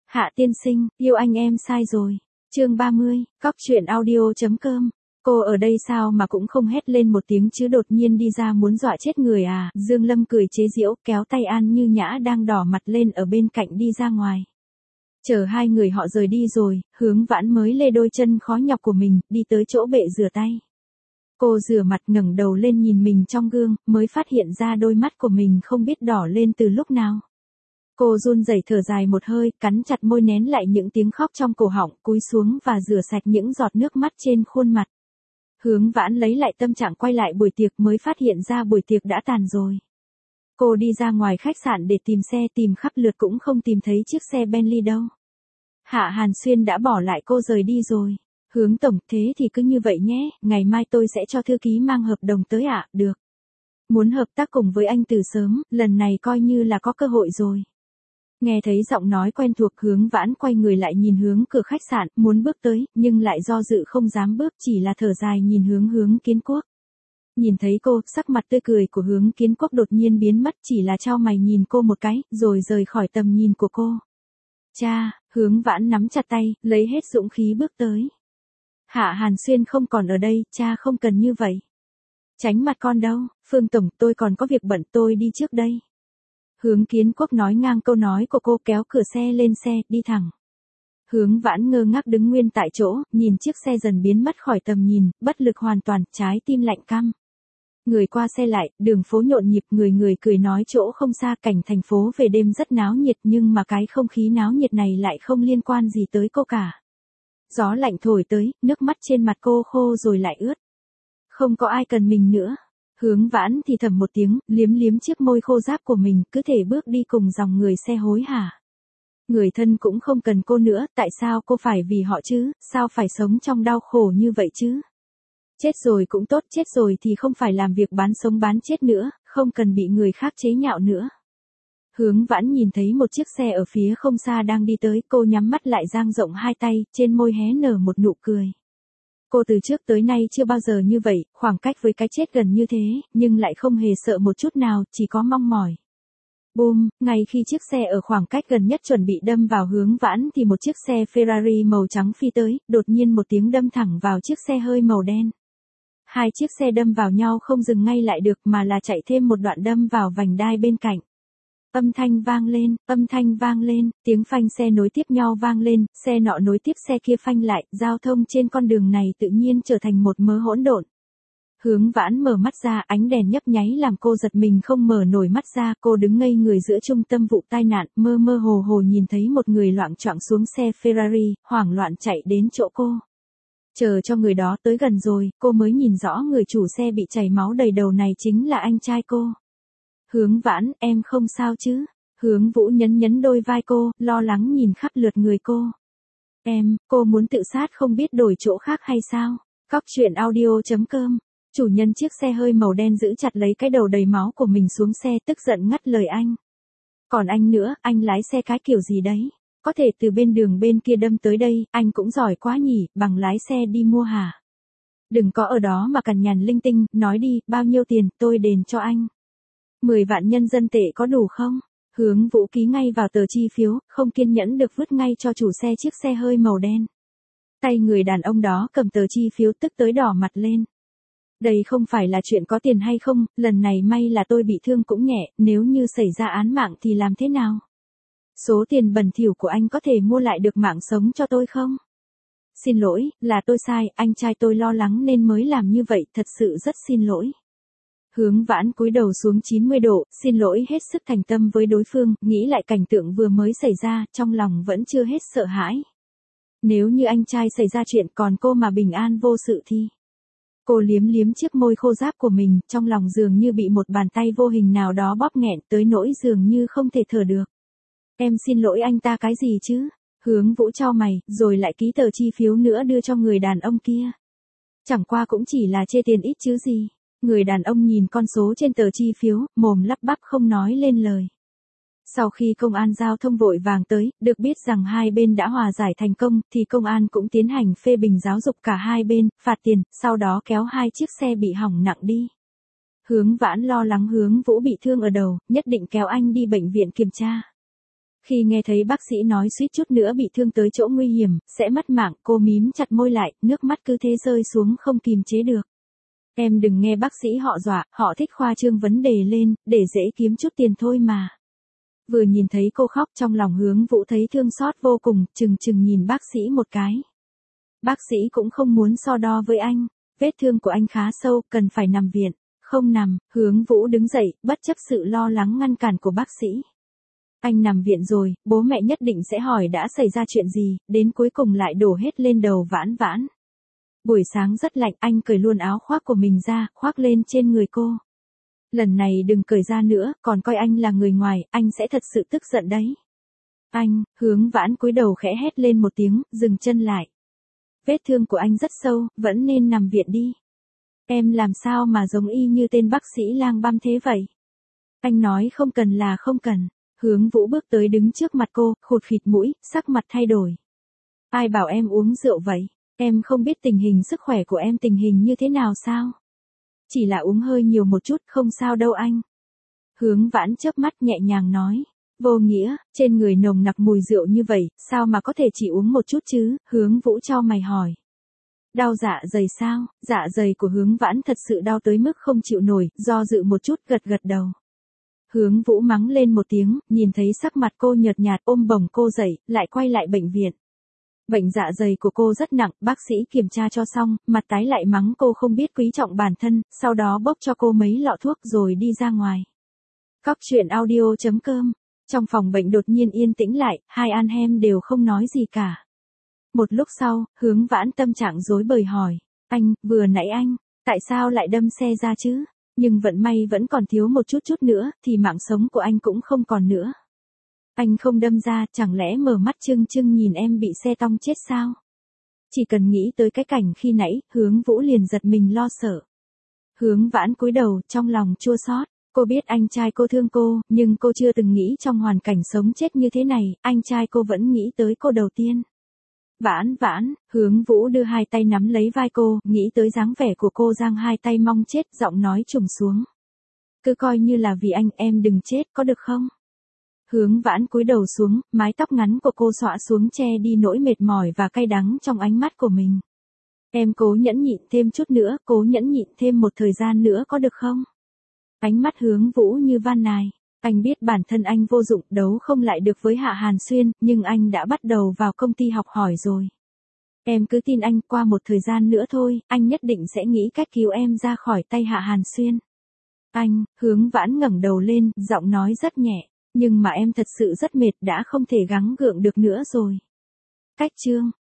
Hạ tiên sinh, yêu anh em sai rồi. Chương 30, Cóc truyện audio.com. Cô ở đây sao mà cũng không hét lên một tiếng chứ đột nhiên đi ra muốn dọa chết người à? Dương Lâm cười chế giễu, kéo tay An Như Nhã đang đỏ mặt lên ở bên cạnh đi ra ngoài. Chờ hai người họ rời đi rồi, Hướng Vãn mới lê đôi chân khó nhọc của mình, đi tới chỗ bệ rửa tay. Cô rửa mặt ngẩng đầu lên nhìn mình trong gương, mới phát hiện ra đôi mắt của mình không biết đỏ lên từ lúc nào. Cô run rẩy thở dài một hơi, cắn chặt môi nén lại những tiếng khóc trong cổ họng, cúi xuống và rửa sạch những giọt nước mắt trên khuôn mặt. Hướng Vãn lấy lại tâm trạng quay lại buổi tiệc mới phát hiện ra buổi tiệc đã tàn rồi. Cô đi ra ngoài khách sạn để tìm xe, tìm khắp lượt cũng không tìm thấy chiếc xe Bentley đâu. Hạ Hàn Xuyên đã bỏ lại cô rời đi rồi. Hướng tổng, thế thì cứ như vậy nhé, ngày mai tôi sẽ cho thư ký mang hợp đồng tới ạ, được. Muốn hợp tác cùng với anh từ sớm, lần này coi như là có cơ hội rồi. Nghe thấy giọng nói quen thuộc, Hướng Vãn quay người lại nhìn hướng cửa khách sạn, muốn bước tới, nhưng lại do dự không dám bước, chỉ là thở dài nhìn Hướng Kiến Quốc. Nhìn thấy cô, sắc mặt tươi cười của Hướng Kiến Quốc đột nhiên biến mất, chỉ là chau mày nhìn cô một cái, rồi rời khỏi tầm nhìn của cô. Cha, Hướng Vãn nắm chặt tay, lấy hết dũng khí bước tới. Hạ Hàn Xuyên không còn ở đây, cha không cần như vậy. Tránh mặt con đâu, Phương tổng, tôi còn có việc bận, tôi đi trước đây. Hướng Kiến Quốc nói ngang câu nói của cô, kéo cửa xe lên xe, đi thẳng. Hướng Vãn ngơ ngác đứng nguyên tại chỗ, nhìn chiếc xe dần biến mất khỏi tầm nhìn, bất lực hoàn toàn, trái tim lạnh căm. Người qua xe lại, đường phố nhộn nhịp, người cười nói, chỗ không xa, cảnh thành phố về đêm rất náo nhiệt, nhưng mà cái không khí náo nhiệt này lại không liên quan gì tới cô cả. Gió lạnh thổi tới, nước mắt trên mặt cô khô rồi lại ướt. Không có ai cần mình nữa. Hướng Vãn thì thầm một tiếng, liếm chiếc môi khô ráp của mình, cứ thể bước đi cùng dòng người xe hối hả. Người thân cũng không cần cô nữa, tại sao cô phải vì họ chứ, sao phải sống trong đau khổ như vậy chứ? Chết rồi cũng tốt, chết rồi thì không phải làm việc bán sống bán chết nữa, không cần bị người khác chế nhạo nữa. Hướng Vãn nhìn thấy một chiếc xe ở phía không xa đang đi tới, cô nhắm mắt lại dang rộng hai tay, trên môi hé nở một nụ cười. Cô từ trước tới nay chưa bao giờ như vậy, khoảng cách với cái chết gần như thế, nhưng lại không hề sợ một chút nào, chỉ có mong mỏi. Boom, ngay khi chiếc xe ở khoảng cách gần nhất chuẩn bị đâm vào Hướng Vãn thì một chiếc xe Ferrari màu trắng phi tới, đột nhiên một tiếng đâm thẳng vào chiếc xe hơi màu đen. Hai chiếc xe đâm vào nhau không dừng ngay lại được mà là chạy thêm một đoạn đâm vào vành đai bên cạnh. Âm thanh vang lên, tiếng phanh xe nối tiếp nhau vang lên, xe nọ nối tiếp xe kia phanh lại, giao thông trên con đường này tự nhiên trở thành một mớ hỗn độn. Hướng Vãn mở mắt ra, ánh đèn nhấp nháy làm cô giật mình không mở nổi mắt ra, cô đứng ngây người giữa trung tâm vụ tai nạn, mơ hồ nhìn thấy một người loạng choạng xuống xe Ferrari, hoảng loạn chạy đến chỗ cô. Chờ cho người đó tới gần rồi, cô mới nhìn rõ người chủ xe bị chảy máu đầy đầu này chính là anh trai cô. Hướng Vãn, em không sao chứ? Hướng Vũ nhấn đôi vai cô, lo lắng nhìn khắp lượt người cô. Cô muốn tự sát không biết đổi chỗ khác hay sao? Cóc truyện audio.com. Chủ nhân chiếc xe hơi màu đen giữ chặt lấy cái đầu đầy máu của mình xuống xe, tức giận ngắt lời anh. Còn anh nữa, anh lái xe cái kiểu gì đấy? Có thể từ bên đường bên kia đâm tới đây, anh cũng giỏi quá nhỉ, bằng lái xe đi mua hả? Đừng có ở đó mà cằn nhằn linh tinh, nói đi, bao nhiêu tiền, tôi đền cho anh. 10 vạn nhân dân tệ có đủ không? Hướng Vũ ký ngay vào tờ chi phiếu, không kiên nhẫn được vứt ngay cho chủ xe chiếc xe hơi màu đen. Tay người đàn ông đó cầm tờ chi phiếu tức tới đỏ mặt lên. Đây không phải là chuyện có tiền hay không, lần này may là tôi bị thương cũng nhẹ, nếu như xảy ra án mạng thì làm thế nào? Số tiền bẩn thỉu của anh có thể mua lại được mạng sống cho tôi không? Xin lỗi, là tôi sai, anh trai tôi lo lắng nên mới làm như vậy, thật sự rất xin lỗi. Hướng Vãn cúi đầu xuống 90 độ, xin lỗi hết sức thành tâm với đối phương, nghĩ lại cảnh tượng vừa mới xảy ra, trong lòng vẫn chưa hết sợ hãi. Nếu như anh trai xảy ra chuyện còn cô mà bình an vô sự thì... Cô liếm chiếc môi khô ráp của mình, trong lòng dường như bị một bàn tay vô hình nào đó bóp nghẹn tới nỗi dường như không thể thở được. Em xin lỗi anh ta cái gì chứ? Hướng Vũ chau mày, rồi lại ký tờ chi phiếu nữa đưa cho người đàn ông kia. Chẳng qua cũng chỉ là chê tiền ít chứ gì. Người đàn ông nhìn con số trên tờ chi phiếu, mồm lắp bắp không nói lên lời. Sau khi công an giao thông vội vàng tới, được biết rằng hai bên đã hòa giải thành công, thì công an cũng tiến hành phê bình giáo dục cả hai bên, phạt tiền, sau đó kéo hai chiếc xe bị hỏng nặng đi. Hướng Vãn lo lắng Hướng Vũ bị thương ở đầu, nhất định kéo anh đi bệnh viện kiểm tra. Khi nghe thấy bác sĩ nói suýt chút nữa bị thương tới chỗ nguy hiểm, sẽ mất mạng, cô mím chặt môi lại, nước mắt cứ thế rơi xuống không kìm chế được. Em đừng nghe bác sĩ họ dọa, họ thích khoa trương vấn đề lên, để dễ kiếm chút tiền thôi mà. Vừa nhìn thấy cô khóc trong lòng Hướng Vũ thấy thương xót vô cùng, chừng nhìn bác sĩ một cái. Bác sĩ cũng không muốn so đo với anh, vết thương của anh khá sâu, cần phải nằm viện. Không nằm, Hướng Vũ đứng dậy, bất chấp sự lo lắng ngăn cản của bác sĩ. Anh nằm viện rồi, bố mẹ nhất định sẽ hỏi đã xảy ra chuyện gì, đến cuối cùng lại đổ hết lên đầu Vãn Vãn. Buổi sáng rất lạnh, anh cởi luôn áo khoác của mình ra, khoác lên trên người cô. Lần này đừng cởi ra nữa, còn coi anh là người ngoài, anh sẽ thật sự tức giận đấy. Anh, Hướng Vãn cúi đầu khẽ hét lên một tiếng, dừng chân lại. Vết thương của anh rất sâu, vẫn nên nằm viện đi. Em làm sao mà giống y như tên bác sĩ lang băm thế vậy? Anh nói không cần là không cần. Hướng Vũ bước tới đứng trước mặt cô, khụt khịt mũi, sắc mặt thay đổi. Ai bảo em uống rượu vậy? Em không biết tình hình sức khỏe của em tình hình như thế nào sao? Chỉ là uống hơi nhiều một chút, không sao đâu anh. Hướng Vãn chớp mắt nhẹ nhàng nói. Vô nghĩa, trên người nồng nặc mùi rượu như vậy, sao mà có thể chỉ uống một chút chứ? Hướng Vũ chau mày hỏi. Đau dạ dày sao? Dạ dày của Hướng Vãn thật sự đau tới mức không chịu nổi, do dự một chút gật đầu. Hướng Vũ mắng lên một tiếng, nhìn thấy sắc mặt cô nhợt nhạt ôm bổng cô dậy, lại quay lại bệnh viện. Bệnh dạ dày của cô rất nặng, bác sĩ kiểm tra cho xong, mặt tái lại mắng cô không biết quý trọng bản thân, sau đó bốc cho cô mấy lọ thuốc rồi đi ra ngoài. Cóc truyện audio.com. Trong phòng bệnh đột nhiên yên tĩnh lại, hai anh em đều không nói gì cả. Một lúc sau, Hướng Vãn tâm trạng rối bời hỏi. Anh, vừa nãy anh, tại sao lại đâm xe ra chứ? Nhưng vận may vẫn còn thiếu một chút nữa, thì mạng sống của anh cũng không còn nữa. Anh không đâm ra, chẳng lẽ mở mắt trưng nhìn em bị xe tông chết sao? Chỉ cần nghĩ tới cái cảnh khi nãy, Hướng Vũ liền giật mình lo sợ. Hướng Vãn cúi đầu, trong lòng chua xót. Cô biết anh trai cô thương cô, nhưng cô chưa từng nghĩ trong hoàn cảnh sống chết như thế này, anh trai cô vẫn nghĩ tới cô đầu tiên. Vãn Vãn, Hướng Vũ đưa hai tay nắm lấy vai cô, nghĩ tới dáng vẻ của cô giang hai tay mong chết, giọng nói trùng xuống. Cứ coi như là vì anh, em đừng chết, có được không? Hướng Vãn cúi đầu xuống, mái tóc ngắn của cô xõa xuống che đi nỗi mệt mỏi và cay đắng trong ánh mắt của mình. Em cố nhẫn nhịn thêm chút nữa, cố nhẫn nhịn thêm một thời gian nữa có được không? Ánh mắt Hướng Vũ như van nài. Anh biết bản thân anh vô dụng, đấu không lại được với Hạ Hàn Xuyên, nhưng anh đã bắt đầu vào công ty học hỏi rồi. Em cứ tin anh, qua một thời gian nữa thôi, anh nhất định sẽ nghĩ cách cứu em ra khỏi tay Hạ Hàn Xuyên. Anh, Hướng Vãn ngẩng đầu lên, giọng nói rất nhẹ, nhưng mà em thật sự rất mệt, đã không thể gắng gượng được nữa rồi. Cách chương